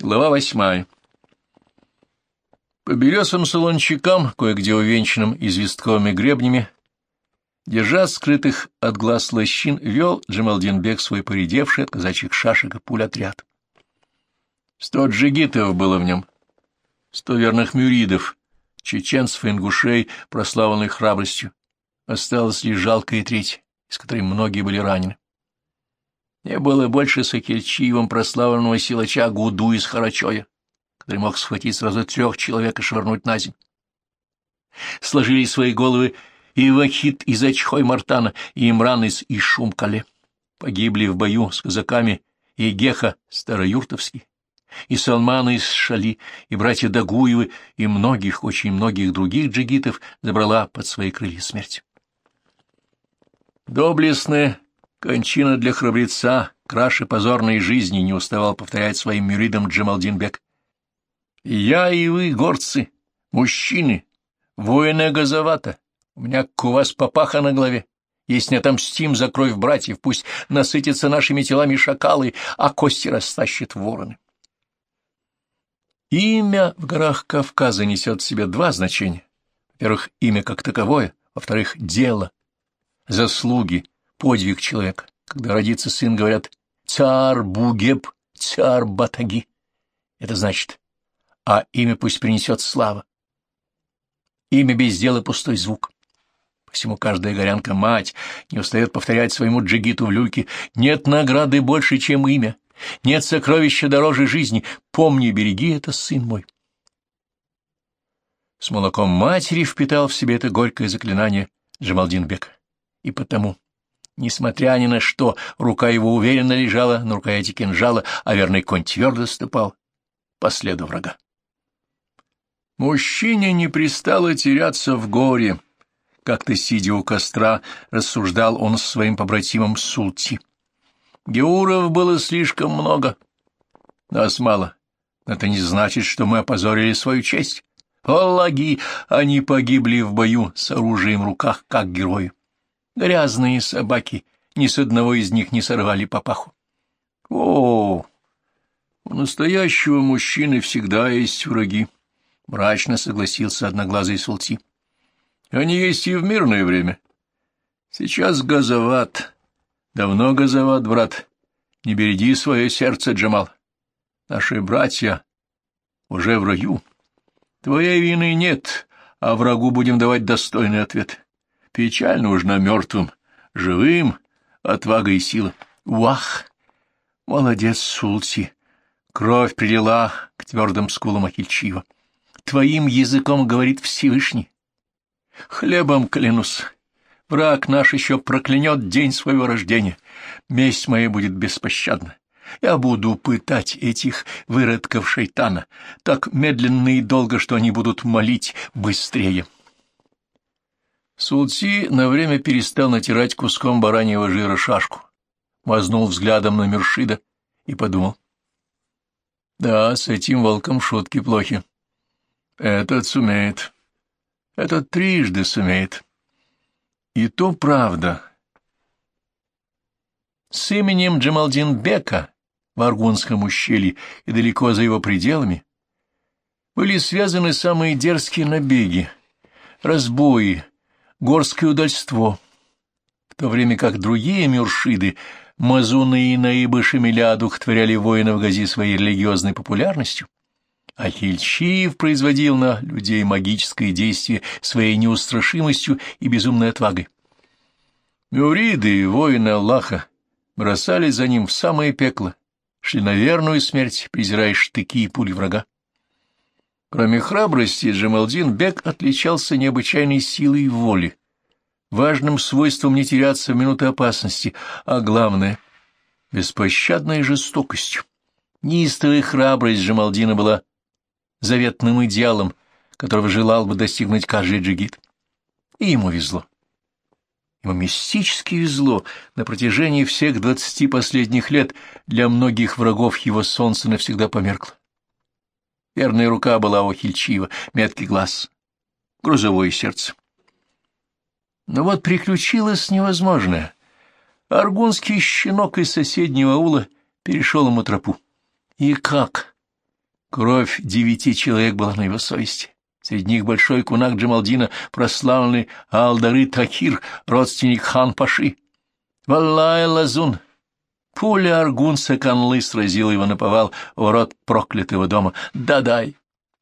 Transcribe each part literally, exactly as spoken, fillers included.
Глава восьмая. По белесым солончакам, кое-где увенчанным известковыми гребнями, держа скрытых от глаз лощин, вел Джамалдин-бек свой поредевший от казачьих шашек и пуль отряд. Сто джигитов было в нем, сто верных мюридов, чеченцев и ингушей, прославленных храбростью. Осталась лишь жалкая треть, из которой многие были ранены. Не было больше Сакельчиевым прославленного силача Гуду из Харачоя, который мог схватить сразу трех человек и швырнуть на землю. Сложили свои головы и Вахид из Ачхой-Мартана, и Имран из Ишум-Кале. Погибли в бою с казаками и Геха Староюртовский, и Салмана из Шали, и братья Дагуевы, и многих, очень многих других джигитов забрала под свои крылья смерть. Доблестная кончина для храбреца, краше позорной жизни, не уставал повторять своим мюридам Джамалдин-бек. Я и вы, горцы, мужчины, воины Газавата, у меня к у вас папаха на голове. Если не отомстим за кровь братьев, пусть насытятся нашими телами шакалы, а кости растащат вороны. Имя в горах Кавказа несет в себе два значения. Во-первых, имя как таковое, во-вторых, дело, заслуги, подвиг человека. Когда родится сын, говорят «Цар Бугеб, цар Батаги». Это значит, а имя пусть принесет слава. Имя без дела — пустой звук. Посему каждая горянка-мать не устает повторять своему джигиту в люльке: «Нет награды больше, чем имя, нет сокровища дороже жизни, помни и береги это, сын мой». С молоком матери впитал в себе это горькое заклинание Джамалдин-бек, и потому, несмотря ни на что, рука его уверенно лежала на рукояти кинжала, а верный конь твердо ступал по следу врага. Мужчине не пристало теряться в горе. Как-то, сидя у костра, рассуждал он с своим побратимом Султи. Геуров было слишком много. Нас мало. Это не значит, что мы опозорили свою честь. Аллаги, они погибли в бою с оружием в руках, как герои. Грязные собаки, ни с одного из них не сорвали папаху. О, у настоящего мужчины всегда есть враги, — мрачно согласился одноглазый Султи. Они есть и в мирное время. Сейчас Газават. Давно Газават, брат. Не береги свое сердце, Джамал. Наши братья уже в раю. Твоей вины нет, а врагу будем давать достойный ответ. Печаль нужна мертвым, живым — отвага и сила. Вах! Молодец, Султи. Кровь прилила к твердым скулам Ахильчиева. Твоим языком говорит Всевышний. Хлебом клянусь, враг наш еще проклянет день своего рождения. Месть моя будет беспощадна. Я буду пытать этих выродков шайтана так медленно и долго, что они будут молить быстрее. Султи на время перестал натирать куском бараньего жира шашку, мазнул взглядом на Мюршида и подумал. Да, с этим волком шутки плохи. Этот сумеет. Этот трижды сумеет. И то правда. С именем Джамалдин-бека в Аргунском ущелье и далеко за его пределами были связаны самые дерзкие набеги, разбои, горское удальство, в то время как другие мюршиды, мазуны и наибы Шамиля одухотворяли воинов Гази своей религиозной популярностью, Ахильчиев производил на людей магическое действие своей неустрашимостью и безумной отвагой. Мюриды, воины Аллаха, бросались за ним в самое пекло, шли на верную смерть, презирая штыки и пули врага. Кроме храбрости, Джамалдин-бек отличался необычайной силой воли, важным свойством не теряться в минуты опасности, а главное — беспощадной жестокостью. Неистовая храбрость Джамалдина была заветным идеалом, которого желал бы достигнуть каждый джигит. И ему везло. Ему мистически везло. На протяжении всех двадцати последних лет для многих врагов его солнце навсегда померкло. Верная рука была у Ахильчиева, меткий глаз, грузовое сердце. Но вот приключилось невозможное. Аргунский щенок из соседнего аула перешел ему тропу. И как? Кровь девяти человек была на его совести. Среди них большой кунак Джамалдина, прославленный Алдары Такир, родственник хан-паши. Валлай Лазун! Пуля Аргунса Канлы сразила его наповал в рот проклятого дома. Да-дай!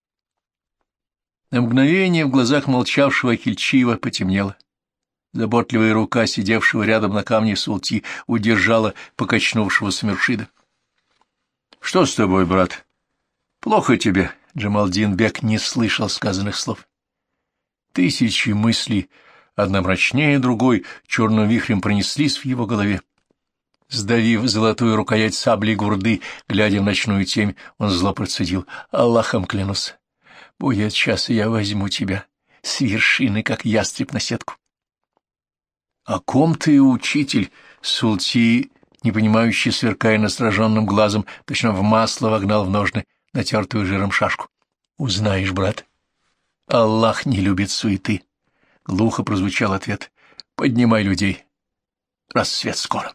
На мгновение в глазах молчавшего Ахильчиева потемнело. Заботливая рука, сидевшего рядом на камне Султи, удержала покачнувшегося Мюршида. — Что с тобой, брат? — Плохо тебе. Джамалдин Бек не слышал сказанных слов. Тысячи мыслей, одна мрачнее другой, черным вихрем пронеслись в его голове. Сдавив золотую рукоять сабли гурды, глядя в ночную темь, он зло процедил: «Аллахом клянусь, будет час, и я возьму тебя с вершины, как ястреб на сетку». — О ком ты, учитель? Султи, непонимающе сверкая настороженным глазом, точно в масло вогнал в ножны натертую жиром шашку. — Узнаешь, брат. — Аллах не любит суеты. Глухо прозвучал ответ. — Поднимай людей. Рассвет скоро.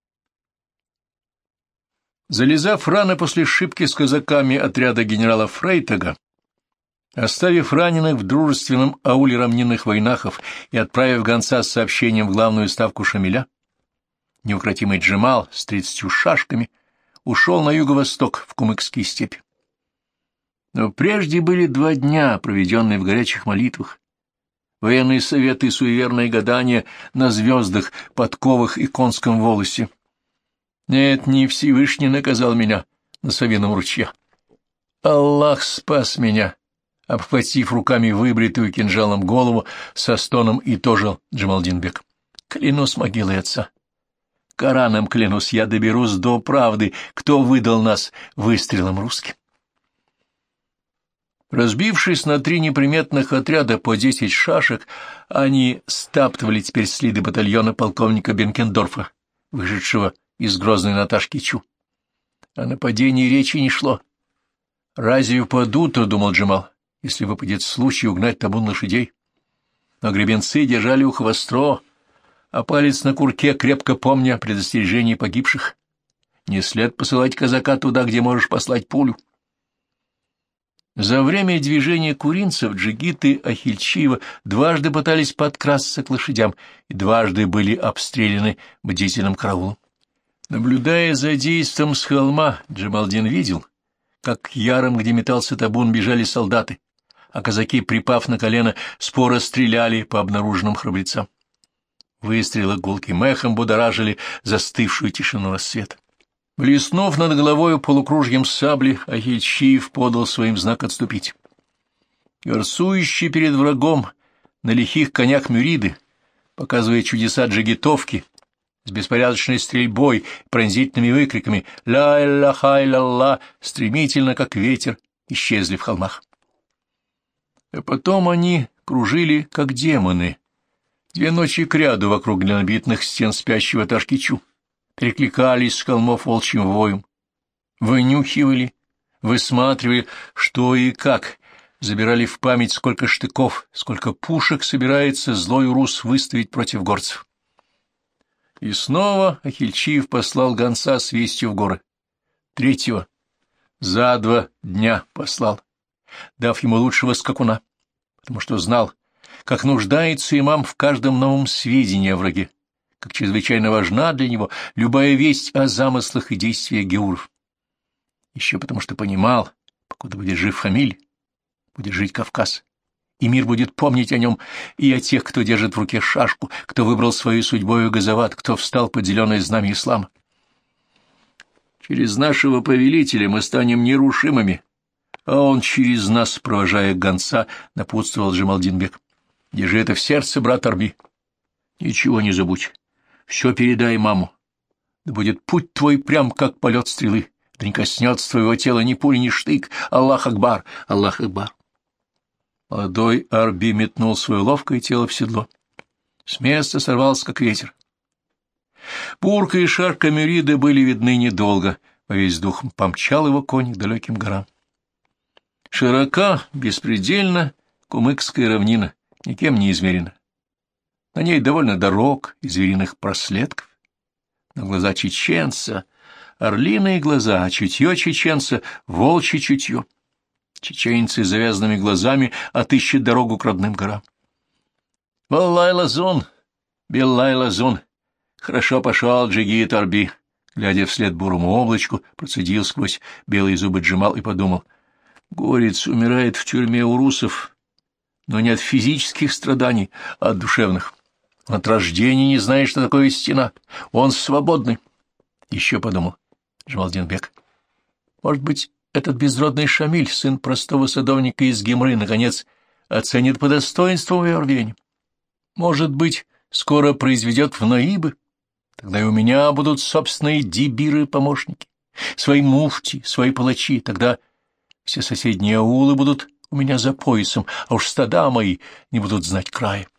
Залезав рано после шибки с казаками отряда генерала Фрейтага, оставив раненых в дружественном ауле равнинных войнахов и отправив гонца с сообщением в главную ставку Шамиля, неукротимый Джемал с тридцатью шашками ушел на юго-восток в кумыкские степи. Но прежде были два дня, проведенные в горячих молитвах, военные советы и суеверные гадания на звездах, подковах и конском волосе. Нет, не Всевышний наказал меня на Савином ручье. Аллах спас меня, обхватив руками выбритую кинжалом голову, со стоном итожил Джамалдин Бек. Клянусь могилой отца. Кораном клянусь, я доберусь до правды, кто выдал нас выстрелом русским. Разбившись на три неприметных отряда по десять шашек, они стаптывали теперь следы батальона полковника Бенкендорфа, вышедшего из грозной Наташки Чу. О нападении речи не шло. Разве упадут, думал Джемал, если выпадет случай угнать табун лошадей? Но гребенцы держали ухо востро, а палец на курке, крепко помня предостережение погибших. Не след посылать казака туда, где можешь послать пулю. За время движения куринцев джигиты Ахильчиева дважды пытались подкрасться к лошадям и дважды были обстреляны бдительным караулом. Наблюдая за действом с холма, Джамалдин видел, как к ярам, где метался табун, бежали солдаты, а казаки, припав на колено, споро стреляли по обнаруженным храбрецам. Выстрелы гулким эхом будоражили застывшую тишину рассвета. Блеснув над головой полукружьем сабли, Ахильчиев подал своим знак отступить. Горсующие перед врагом на лихих конях мюриды, показывая чудеса джигитовки, с беспорядочной стрельбой, пронзительными выкриками «Ля-ля-ха-ля-ла», стремительно, как ветер, исчезли в холмах. А потом они кружили, как демоны, две ночи кряду вокруг глинобитных стен спящего Ташкичу, перекликались с холмов волчьим воем, вынюхивали, высматривали, что и как, забирали в память, сколько штыков, сколько пушек собирается злой урус выставить против горцев. И снова Ахильчиев послал гонца с вестью в горы. Третьего за два дня послал, дав ему лучшего скакуна, потому что знал, как нуждается имам в каждом новом сведении о враге, как чрезвычайно важна для него любая весть о замыслах и действиях геуров. Еще потому что понимал, покуда будет жив Хамиль, будет жить Кавказ, и мир будет помнить о нем и о тех, кто держит в руке шашку, кто выбрал свою судьбою газоват, кто встал под зеленое знамя ислама. Через нашего повелителя мы станем нерушимыми, а он через нас, провожая гонца, напутствовал Джамалдин Бек. Держи это в сердце, брат Арби. Ничего не забудь. Все передай маму. Да будет путь твой прям, как полет стрелы. Да не коснется твоего тела ни пули, ни штык. Аллах Акбар, Аллах Акбар. Молодой Арби метнул свое ловкое тело в седло. С места сорвался, как ветер. Бурка и шарка Мюрида были видны недолго, во весь дух помчал его конь к далеким горам. Широка, беспредельно кумыкская равнина, никем не измерена. На ней довольно дорог и звериных проследков. Но глаза чеченца, орлиные глаза, а чутье чеченца — волчье чутье. Чеченцы с завязанными глазами отыщет дорогу к родным горам. «Валлай лазун! Беллай лазун! Хорошо пошел Джигит Арби!» Глядя вслед бурому облачку, процедил сквозь белые зубы Джемал и подумал. «Горец умирает в тюрьме у русов, но не от физических страданий, а от душевных. Он от рождения не знает, что такое стена. Он свободный». Еще подумал Джамалдин-бек. «Может быть, этот безродный Шамиль, сын простого садовника из Гимры, наконец, оценит по достоинству мое рвение. Может быть, скоро произведет в наибы. Тогда и у меня будут собственные дибиры-помощники, свои муфти, свои палачи. Тогда все соседние аулы будут у меня за поясом, а уж стада мои не будут знать края».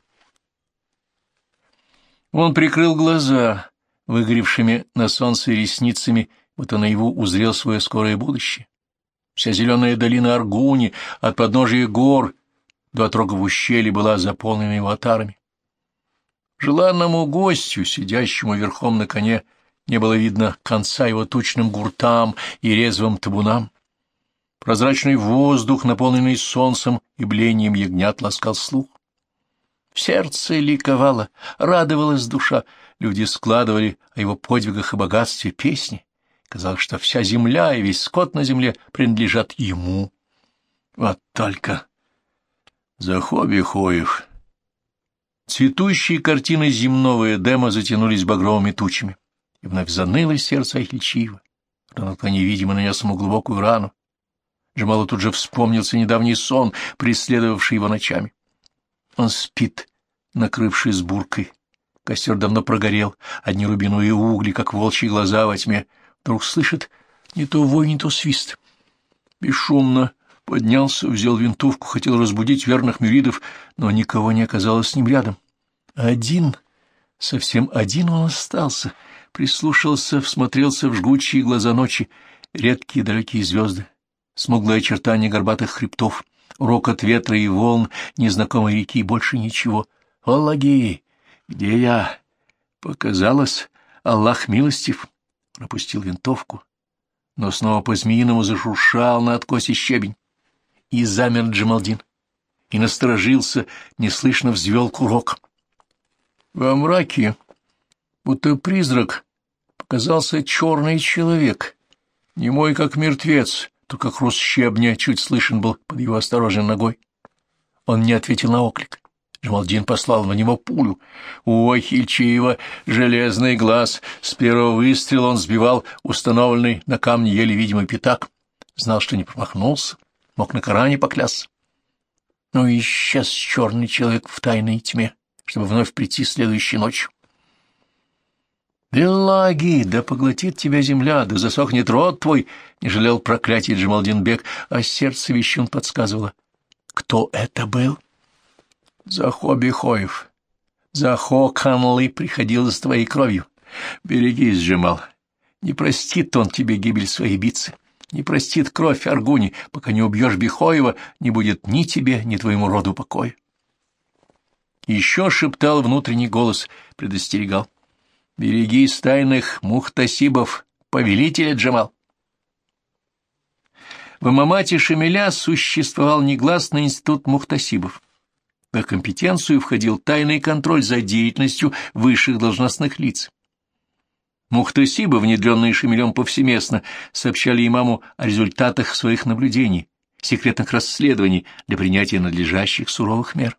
Он прикрыл глаза, выгоревшими на солнце ресницами, будто наяву узрел свое скорое будущее. Вся зеленая долина Аргуни от подножия гор до отрога в ущелье была заполнена его отарами. Желанному гостю, сидящему верхом на коне, не было видно конца его тучным гуртам и резвым табунам. Прозрачный воздух, наполненный солнцем и блением ягнят, ласкал слух. В сердце ликовало, радовалась душа. Люди складывали о его подвигах и богатстве песни. Казалось, что вся земля и весь скот на земле принадлежат ему. Вот только Захоби-Хоев. Цветущие картины земного Эдема затянулись багровыми тучами, и вновь заныло сердце Ахильчиева. Ранатка невидимо нанес ему глубокую рану. Джамалу тут же вспомнился недавний сон, преследовавший его ночами. Он спит, накрывшись буркой. Костер давно прогорел, одни рубиновые угли, как волчьи глаза во тьме. Вдруг слышит не то вой, не то свист. Бесшумно поднялся, взял винтовку, хотел разбудить верных мюридов, но никого не оказалось с ним рядом. Один, совсем один он остался, прислушался, всмотрелся в жгучие глаза ночи, редкие далекие звезды, смуглое очертание горбатых хребтов, рокот ветра и волн незнакомой реки, больше ничего. «Аллаги, где я?» Показалось, Аллах милостив. Он опустил винтовку, но снова по-змеиному зашуршал на откосе щебень. И замер Джамалдин, и насторожился, неслышно взвел курок. Во мраке, будто призрак, показался черный человек, немой как мертвец, только хруст щебня чуть слышен был под его осторожной ногой. Он не ответил на оклик. Джамалдин послал на него пулю. У Ахильчиева железный глаз. С первого выстрела он сбивал установленный на камне еле видимый пятак. Знал, что не промахнулся, мог на Коране поклясться. Но исчез черный человек в тайной тьме, чтобы вновь прийти следующей ночью. «Беллаги, да поглотит тебя земля, да засохнет рот твой!» — не жалел проклятий Джамалдин-бек, а сердце вещун подсказывало. Кто это был? Захоби-Хоев. Захо Канлы приходил с твоей кровью. Берегись, Джамал. Не простит он тебе гибель своей бицы. Не простит кровь Аргуни, пока не убьешь Бихоева, не будет ни тебе, ни твоему роду покоя. Еще шептал внутренний голос, предостерегал. Берегись тайных мухтасибов, повелителя Джамал. В Имамате Шамиля существовал негласный институт мухтасибов. В их компетенцию входил тайный контроль за деятельностью высших должностных лиц. Мухтасибы, внедренные Шамилем повсеместно, сообщали имаму о результатах своих наблюдений, секретных расследований для принятия надлежащих суровых мер.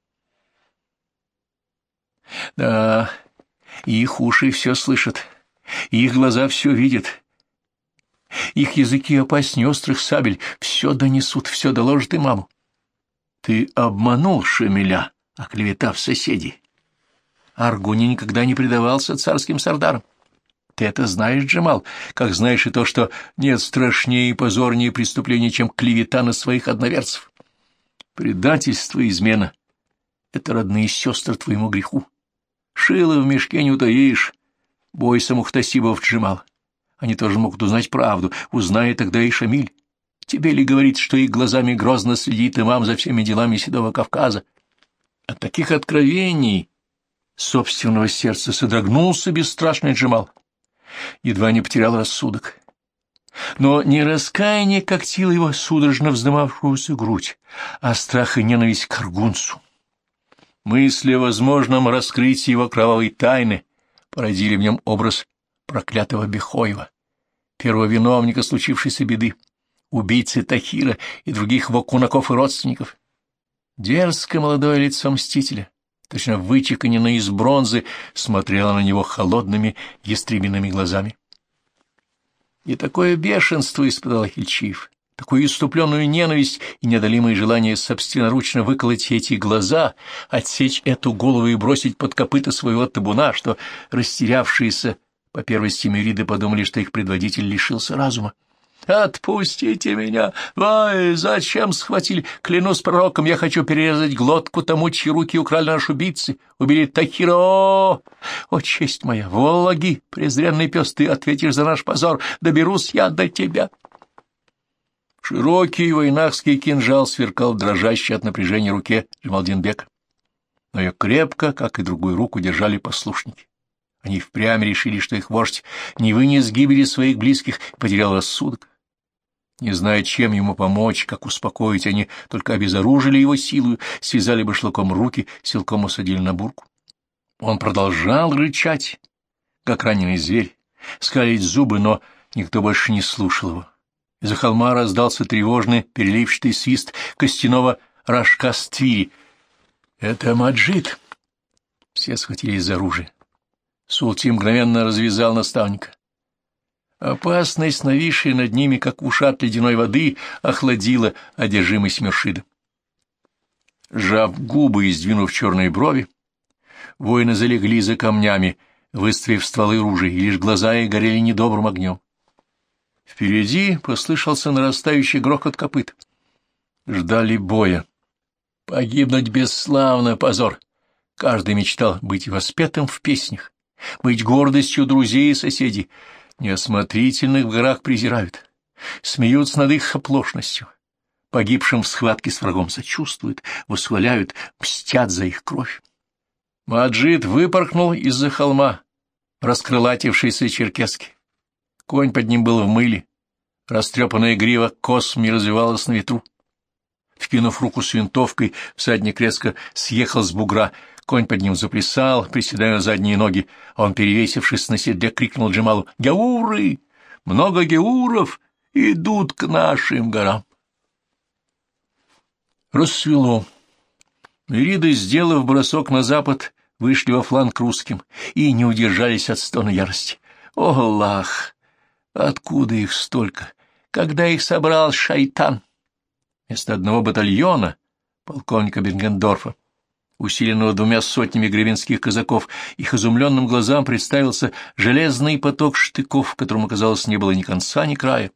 Да, их уши все слышат, их глаза все видят, их языки опаснее острых сабель, все донесут, все доложат имаму. Ты обманул Шамиля, оклеветав соседей. Аргуни никогда не предавался царским сардарам. Ты это знаешь, Джамал, как знаешь и то, что нет страшнее и позорнее преступления, чем клевета на своих одноверцев. Предательство и измена — это родные сестры твоему греху. Шило в мешке не утаишь. Бойся мухтасибов, Джамал. Они тоже могут узнать правду, узнает тогда и Шамиль. Тебе ли говорить, что их глазами грозно следит имам за всеми делами Седого Кавказа? От таких откровений собственного сердца содрогнулся бесстрашный Джамал. Едва не потерял рассудок. Но не раскаяние когтило его судорожно вздымавшуюся грудь, а страх и ненависть к аргунцу. Мысли о возможном раскрытии его кровавой тайны породили в нем образ проклятого Бехоева, первого виновника случившейся беды, убийцы Тахира и других его кунаков и родственников. Дерзкое молодое лицо мстителя, точно вычеканенное из бронзы, смотрело на него холодными ястребиными глазами. И такое бешенство испытал Ахильчиев, такую иступленную ненависть и неодолимое желание собственноручно выколоть эти глаза, отсечь эту голову и бросить под копыта своего табуна, что растерявшиеся по первости мириды подумали, что их предводитель лишился разума. «Отпустите меня! Вай, зачем схватили? Клянусь пророком, я хочу перерезать глотку тому, чьи руки украли наши убийцы, убили Тахира. О, о, честь моя, Вологи, презренный пес, ты ответишь за наш позор, доберусь я до тебя!» Широкий войнахский кинжал сверкал в дрожащей от напряжения руке Джамалдин-бека, но ее крепко, как и другую руку, держали послушники. Они впрямь решили, что их вождь не вынес гибели своих близких и потерял рассудок. Не зная, чем ему помочь, как успокоить, они только обезоружили его силою, связали башлыком руки, силком усадили на бурку. Он продолжал рычать, как раненый зверь, скалить зубы, но никто больше не слушал его. Из-за холма раздался тревожный переливчатый свист костяного рожка с твири. — Это Маджид! Все схватились за оружие. Султи мгновенно развязал наставника. Опасность, нависшая над ними, как ушат ледяной воды, охладила одержимость Мюршида. Сжав губы и сдвинув черные брови, воины залегли за камнями, выставив стволы ружей, и лишь глаза их горели недобрым огнем. Впереди послышался нарастающий грохот копыт. Ждали боя. Погибнуть бесславно, позор. Каждый мечтал быть воспетым в песнях, быть гордостью друзей и соседей. Неосмотрительных в горах презирают, смеются над их оплошностью. Погибшим в схватке с врагом сочувствуют, восхваляют, мстят за их кровь. Маджид выпорхнул из-за холма, раскрылатившийся черкески. Конь под ним был в мыле, растрепанная грива космами развивалась на ветру. Вкинув руку с винтовкой, всадник резко съехал с бугра. Конь под ним заплясал, приседая на задние ноги, а он, перевесившись на седле, крикнул Джамалу: «Геуры! Много геуров идут к нашим горам!» Рассвело. Мириды, сделав бросок на запад, вышли во фланг к русским и не удержались от стона ярости. «О, Аллах! Откуда их столько? Когда их собрал шайтан?» Вместо одного батальона полковника Бенгендорфа, усиленного двумя сотнями гребенских казаков, их изумленным глазам представился железный поток штыков, которому, казалось, не было ни конца, ни края.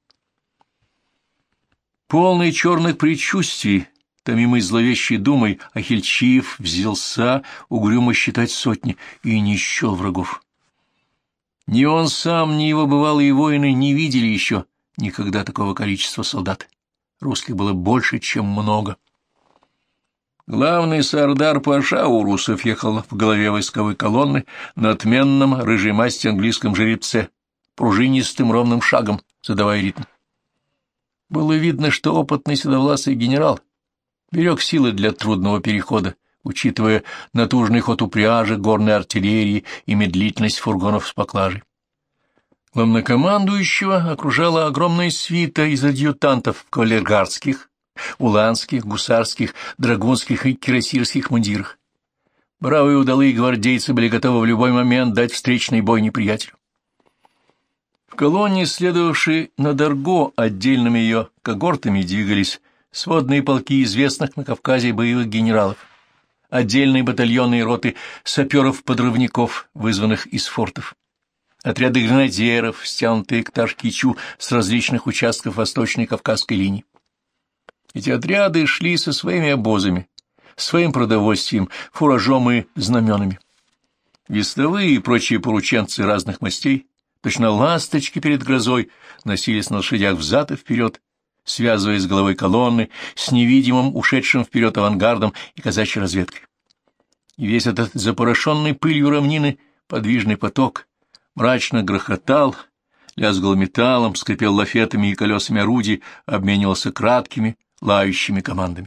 Полный черных предчувствий, томимый зловещей думой, Ахильчиев взялся угрюмо считать сотни и не счел врагов. Ни он сам, ни его бывалые воины не видели еще никогда такого количества солдат. Русских было больше, чем много. Главный сардар-паша у русов ехал в голове войсковой колонны на отменном рыжей масти английском жеребце, пружинистым ровным шагом, задавая ритм. Было видно, что опытный седовласый генерал берег силы для трудного перехода, учитывая натужный ход упряжи, горной артиллерии и медлительность фургонов с поклажей. Главнокомандующего окружала огромная свита из адъютантов в кавалергардских, уланских, гусарских, драгунских и кирасирских мундирах. Бравые удалые гвардейцы были готовы в любой момент дать встречный бой неприятелю. В колонне, следовавшей на Дарго, отдельными ее когортами двигались сводные полки известных на Кавказе боевых генералов, отдельные батальоны и роты саперов-подрывников, вызванных из фортов, отряды гренадеров, стянутые к Ташкичу с различных участков восточной Кавказской линии. Эти отряды шли со своими обозами, своим продовольствием, фуражом и знаменами. Вестовые и прочие порученцы разных мастей, точно ласточки перед грозой, носились на лошадях взад и вперед, связывая с головой колонны с невидимым ушедшим вперед авангардом и казачьей разведкой. И весь этот запорошенный пылью равнины подвижный поток мрачно грохотал, лязгал металлом, скрипел лафетами и колесами орудий, обменивался краткими, лающими командами.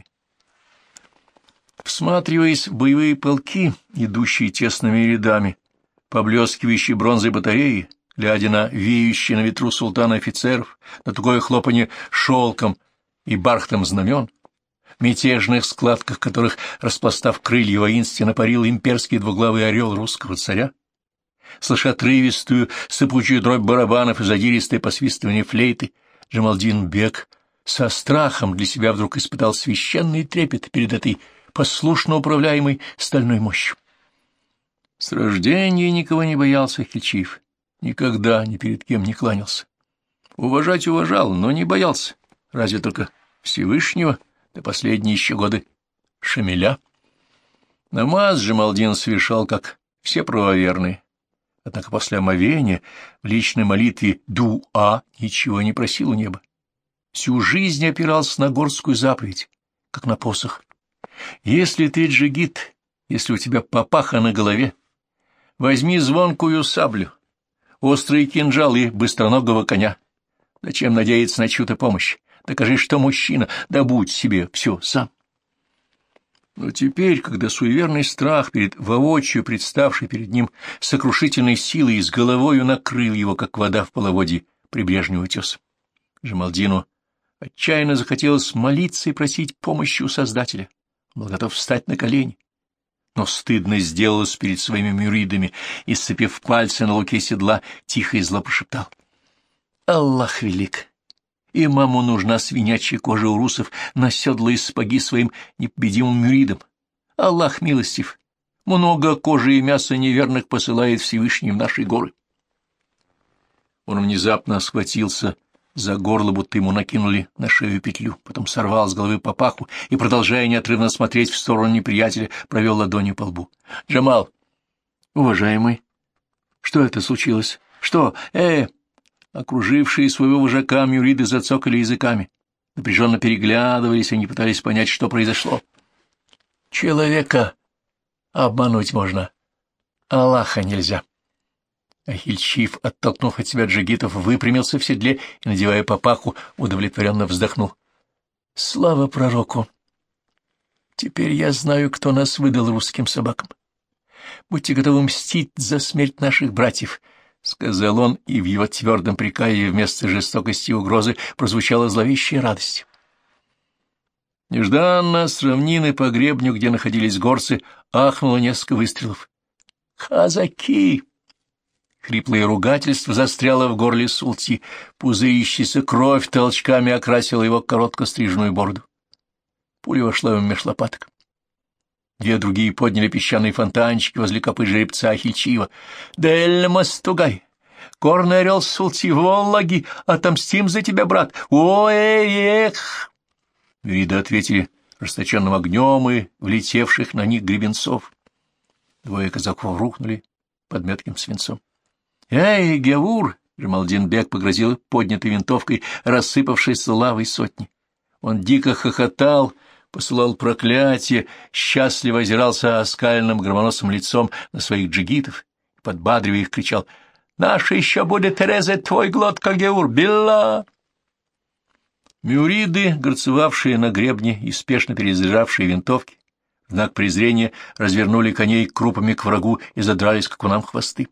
Всматриваясь в боевые полки, идущие тесными рядами, поблескивающие бронзой батареи, глядя на веющие на ветру султана офицеров, на тугое хлопанье шелком и бархтом знамен, в мятежных складках которых, распластав крылья, воинственно парил имперский двуглавый орел русского царя, слыша отрывистую сыпучую дробь барабанов и задиристое посвистывание флейты, Джамалдин Бек со страхом для себя вдруг испытал священный трепет перед этой послушно управляемой стальной мощью. С рождения никого не боялся Хильчиев, никогда ни перед кем не кланялся. Уважать уважал, но не боялся, разве только Всевышнего, до последние еще годы Шамиля. Намаз Джамалдин совершал, как все правоверные, однако после омовения в личной молитве дуа ничего не просил у неба. Всю жизнь опирался на горскую заповедь, как на посох. Если ты джигит, если у тебя папаха на голове, возьми звонкую саблю, острый кинжал и быстроногого коня. Зачем надеяться на чью-то помощь? Докажи, что мужчина, добудь себе все сам. Но теперь, когда суеверный страх перед воочию представшей перед ним сокрушительной силой с головою накрыл его, как вода в половодье прибрежный утес, Джамалдину отчаянно захотелось молиться и просить помощи у Создателя. Он был готов встать на колени, но стыдно сделалось перед своими мюридами и, сцепив пальцы на луке седла, тихо и зло прошептал: «Аллах велик! Имаму нужна свинячья кожа у русов на седла и сапоги своим непобедимым мюридам. Аллах милостив! Много кожи и мяса неверных посылает Всевышний в наши горы». Он внезапно схватился за горло, будто ему накинули на шею петлю, потом сорвал с головы папаху и, продолжая неотрывно смотреть в сторону неприятеля, провел ладонью по лбу. — Джамал! — Уважаемый! Что это случилось? Что? Э! Окружившие своего вожака мюриды зацокали языками. Напряженно переглядывались, они пытались понять, что произошло. Человека обмануть можно, Аллаха нельзя. Ахильчиев, оттолкнув от себя джигитов, выпрямился в седле и, надевая папаху, удовлетворенно вздохнул. Слава пророку! Теперь я знаю, кто нас выдал русским собакам. Будьте готовы мстить за смерть наших братьев, — сказал он, и в его твердом приказе вместо жестокости и угрозы прозвучала зловещая радость. Нежданно с равнины по гребню, где находились горцы, ахнуло несколько выстрелов. «Казаки!» Хриплое ругательство застряло в горле Султи, пузырящаяся кровь толчками окрасила его коротко стриженную бороду. Пуля вошла ему меж лопаток. Две другие подняли песчаные фонтанчики возле копыт жеребца Ахильчиева. «Дель Мастугай! Горный орел Султи, Воллаги! Отомстим за тебя, брат! Ой-эх!» Мюриды ответили расточенным огнем и влетевших на них гребенцов. Двое казаков рухнули под метким свинцом. «Эй, Гевур!» — Джамалдин-бек погрозил поднятой винтовкой рассыпавшейся лавой сотни. Он дико хохотал, посылал проклятие, счастливо озирался оскаленным громоносым лицом на своих джигитов и, подбадривая их, кричал: «Наша еще будет, Тереза, твой глотка, Гевур! Билла!» Мюриды, горцевавшие на гребне и спешно перезаряжавшие винтовки, в знак презрения развернули коней крупами к врагу и задрали скакунам хвосты.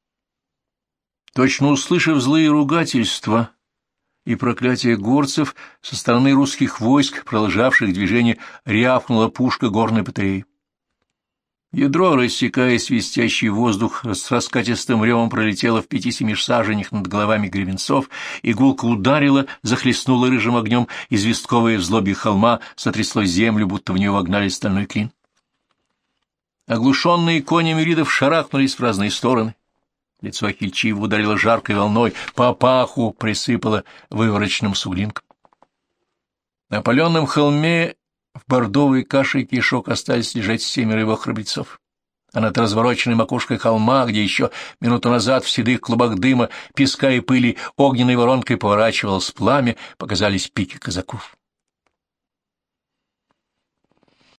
Точно услышав злые ругательства и проклятия горцев, со стороны русских войск, продолжавших движение, рявкнула пушка горной батареи. Ядро, рассекая свистящий воздух, с раскатистым ревом пролетело в пяти-семи саженях над головами гребенцов, игулка ударила, захлестнула рыжим огнем известковое взлобье холма, сотрясло землю, будто в нее вогнали стальной клин. Оглушенные кони мюридов шарахнулись в разные стороны. Лицо Ахильчиева ударило жаркой волной, папаху присыпало выворочным суглинком. На опаленном холме в бордовой каше кишок остались лежать семеро его храбрецов, а над развороченной макушкой холма, где еще минуту назад в седых клубах дыма, песка и пыли огненной воронкой поворачивалось пламя, показались пики казаков.